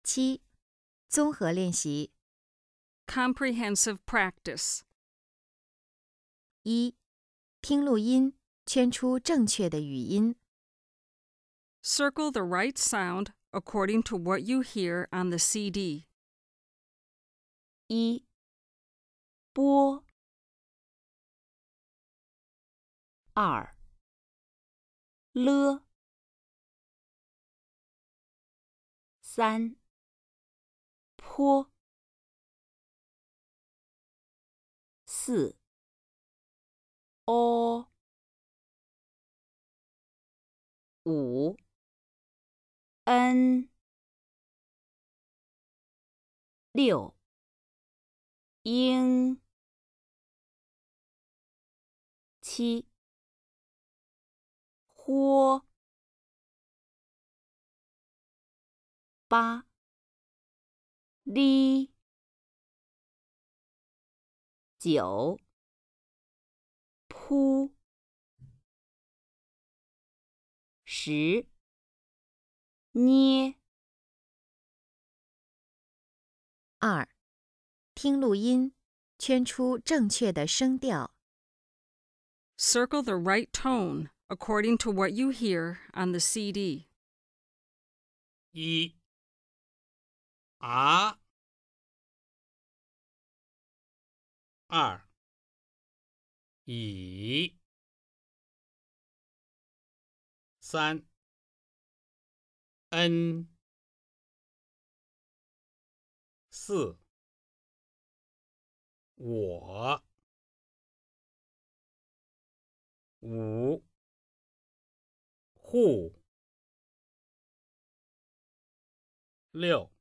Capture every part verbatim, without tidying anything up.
七、综合练习。 Comprehensive practice. 一、听录音，圈出正确的语音。 Circle the right sound according to what you hear on the C D. 一、波。二、了。三、坡。四、哦。五、恩。六、应。七、豁。八、哩。九、扑。十、捏。 二、听录音，圈出正确的声调。 Circle the right tone according to what you hear on the C D. 一啊，二乙，三恩，四我，五户，六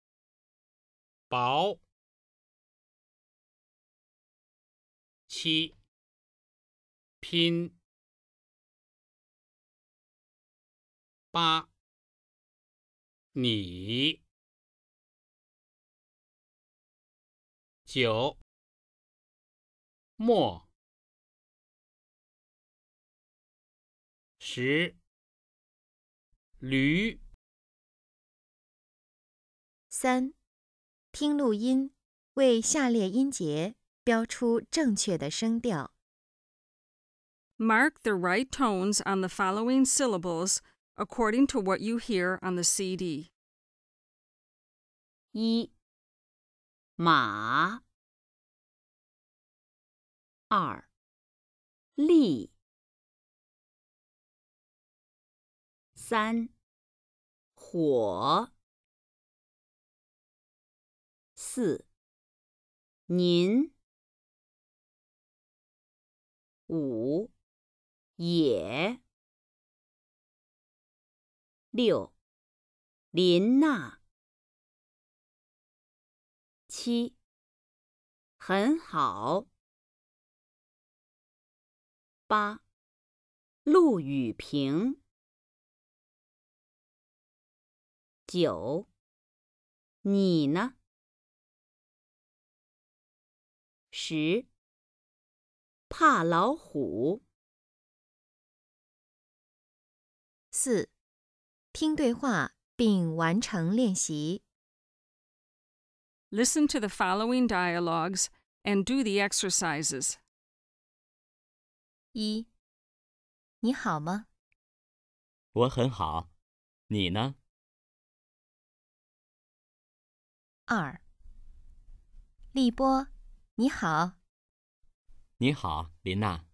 薄，七拼，八你，九末，十驴。 三、听录音，为下列音节标出正确的声调。 Mark the right tones on the following syllables according to what you hear on the C D. 一、马。二、力。三、火。四、您。五、也。六、林娜。七、很好。八、陆雨平。九、你呢？十、怕老虎。 四、听对话并完成练习。 Listen to the following dialogues and do the exercises. 一、你好吗？ 我很好，你呢？ 二、立波，你好。 你好，林娜。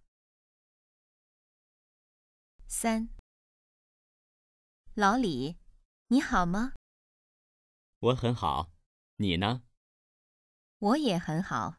三、老李，你好吗？ 我很好，你呢？ 我也很好。